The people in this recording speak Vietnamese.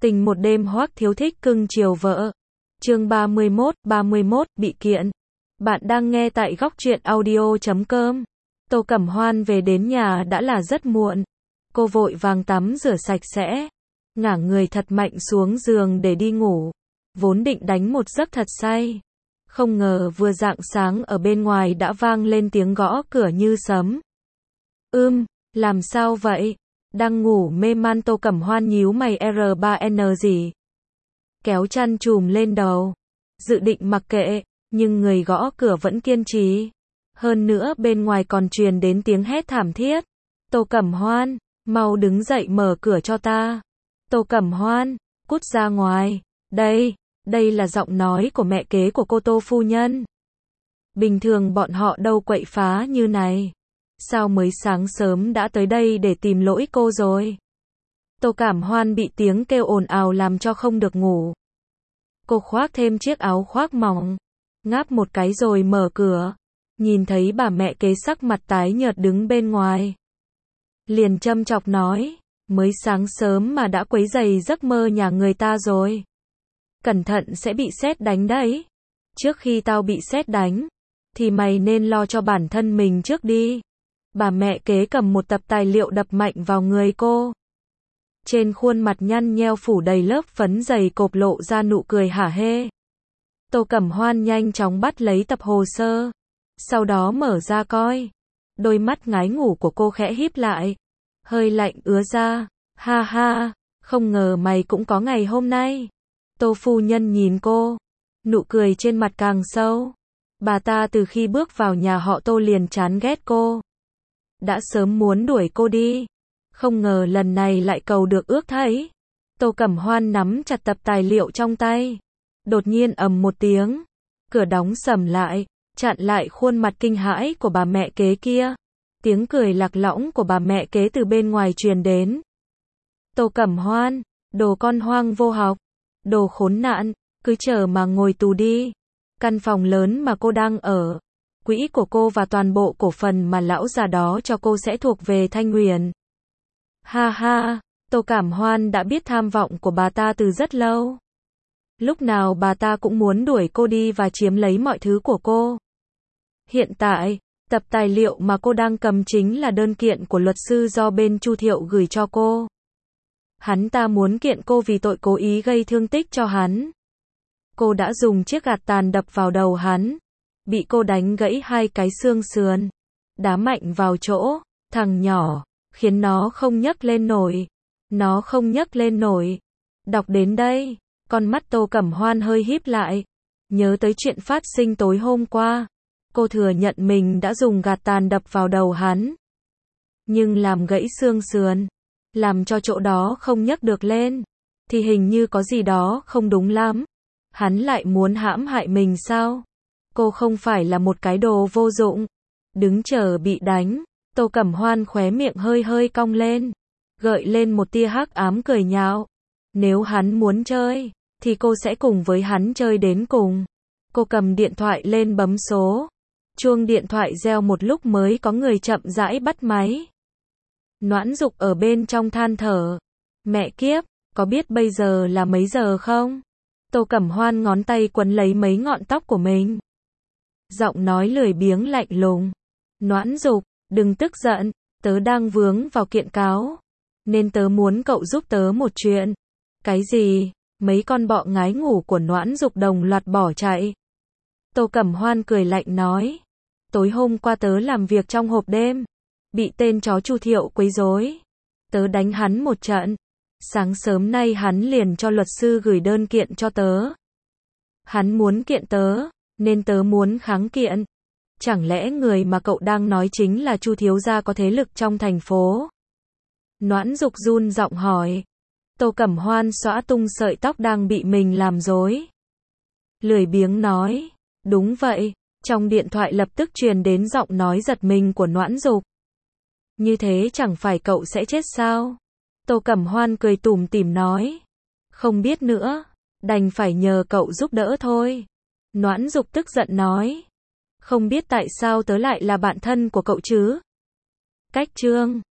Tình một đêm Hoắc Thiếu thích cưng chiều vợ. Chương 31, bị kiện. Bạn đang nghe tại Góc Truyện Audio.com. Tô Cẩm Hoan về đến nhà đã là rất muộn. Cô vội vàng tắm rửa sạch sẽ, ngả người thật mạnh xuống giường để đi ngủ. Vốn định đánh một giấc thật say. Không ngờ vừa rạng sáng ở bên ngoài đã vang lên tiếng gõ cửa như sấm. Làm sao vậy? Đang ngủ mê man Tô Cẩm Hoan nhíu mày R3N gì? Kéo chăn trùm lên đầu. Dự định mặc kệ, nhưng người gõ cửa vẫn kiên trì. Hơn nữa bên ngoài còn truyền đến tiếng hét thảm thiết. Tô Cẩm Hoan, mau đứng dậy mở cửa cho ta. Tô Cẩm Hoan, cút ra ngoài. Đây là giọng nói của mẹ kế của cô Tô phu nhân. Bình thường bọn họ đâu quậy phá như này. Sao mới sáng sớm đã tới đây để tìm lỗi cô rồi? Tô Cẩm Hoan bị tiếng kêu ồn ào làm cho không được ngủ. Cô khoác thêm chiếc áo khoác mỏng, ngáp một cái rồi mở cửa. Nhìn thấy bà mẹ kế sắc mặt tái nhợt đứng bên ngoài. Liền châm chọc nói, mới sáng sớm mà đã quấy rầy giấc mơ nhà người ta rồi. Cẩn thận sẽ bị sét đánh đấy. Trước khi tao bị sét đánh, thì mày nên lo cho bản thân mình trước đi. Bà mẹ kế cầm một tập tài liệu đập mạnh vào người cô. Trên khuôn mặt nhăn nheo phủ đầy lớp phấn dày cộp lộ ra nụ cười hả hê. Tô Cẩm Hoan nhanh chóng bắt lấy tập hồ sơ. Sau đó mở ra coi. Đôi mắt ngái ngủ của cô khẽ híp lại. Hơi lạnh ứa ra. Ha ha, không ngờ mày cũng có ngày hôm nay. Tô phu nhân nhìn cô. Nụ cười trên mặt càng sâu. Bà ta từ khi bước vào nhà họ Tô liền chán ghét cô. Đã sớm muốn đuổi cô đi. Không ngờ lần này lại cầu được ước thấy. Tô Cẩm Hoan nắm chặt tập tài liệu trong tay. Đột nhiên ầm một tiếng. Cửa đóng sầm lại, chặn lại khuôn mặt kinh hãi của bà mẹ kế kia. Tiếng cười lạc lõng của bà mẹ kế từ bên ngoài truyền đến. Tô Cẩm Hoan, đồ con hoang vô học, đồ khốn nạn, cứ chờ mà ngồi tù đi. Căn phòng lớn mà cô đang ở, quỹ của cô và toàn bộ cổ phần mà lão già đó cho cô sẽ thuộc về Thanh Huyền. Ha ha, Tô Cẩm Hoan đã biết tham vọng của bà ta từ rất lâu. Lúc nào bà ta cũng muốn đuổi cô đi và chiếm lấy mọi thứ của cô. Hiện tại, tập tài liệu mà cô đang cầm chính là đơn kiện của luật sư do bên Chu Thiệu gửi cho cô. Hắn ta muốn kiện cô vì tội cố ý gây thương tích cho hắn. Cô đã dùng chiếc gạt tàn đập vào đầu hắn. Bị cô đánh gãy 2 cái xương sườn. Đá mạnh vào chỗ, thằng nhỏ, khiến nó không nhấc lên nổi. Nó không nhấc lên nổi. Đọc đến đây, con mắt Tô Cẩm Hoan hơi híp lại. Nhớ tới chuyện phát sinh tối hôm qua. Cô thừa nhận mình đã dùng gạt tàn đập vào đầu hắn. Nhưng làm gãy xương sườn, làm cho chỗ đó không nhấc được lên, thì hình như có gì đó không đúng lắm. Hắn lại muốn hãm hại mình sao? Cô không phải là một cái đồ vô dụng. Đứng chờ bị đánh. Tô Cẩm Hoan khóe miệng hơi hơi cong lên, gợi lên một tia hắc ám cười nhạo. Nếu hắn muốn chơi, thì cô sẽ cùng với hắn chơi đến cùng. Cô cầm điện thoại lên bấm số. Chuông điện thoại reo một lúc mới có người chậm rãi bắt máy. Noãn Dục ở bên trong than thở. Mẹ kiếp, có biết bây giờ là mấy giờ không? Tô Cẩm Hoan ngón tay quấn lấy mấy ngọn tóc của mình. Giọng nói lười biếng lạnh lùng. Noãn Dục, đừng tức giận, tớ đang vướng vào kiện cáo. Nên tớ muốn cậu giúp tớ một chuyện. Cái gì? Mấy con bọ ngái ngủ của Noãn Dục đồng loạt bỏ chạy. Tô Cẩm Hoan cười lạnh nói. Tối hôm qua tớ làm việc trong hộp đêm. Bị tên chó Chu Thiệu quấy rối. Tớ đánh hắn một trận. Sáng sớm nay hắn liền cho luật sư gửi đơn kiện cho tớ. Hắn muốn kiện tớ, nên tớ muốn kháng kiện. Chẳng lẽ người mà cậu đang nói chính là Chu thiếu gia có thế lực trong thành phố? Noãn Dục run giọng hỏi. Tô Cẩm Hoan xõa tung sợi tóc đang bị mình làm rối. Lười biếng nói. Đúng vậy. Trong điện thoại lập tức truyền đến giọng nói giật mình của Noãn Dục. Như thế chẳng phải cậu sẽ chết sao? Tô Cẩm Hoan cười tủm tỉm nói. Không biết nữa, đành phải nhờ cậu giúp đỡ thôi. Noãn Dục tức giận nói. Không biết tại sao tớ lại là bạn thân của cậu chứ? Cách chương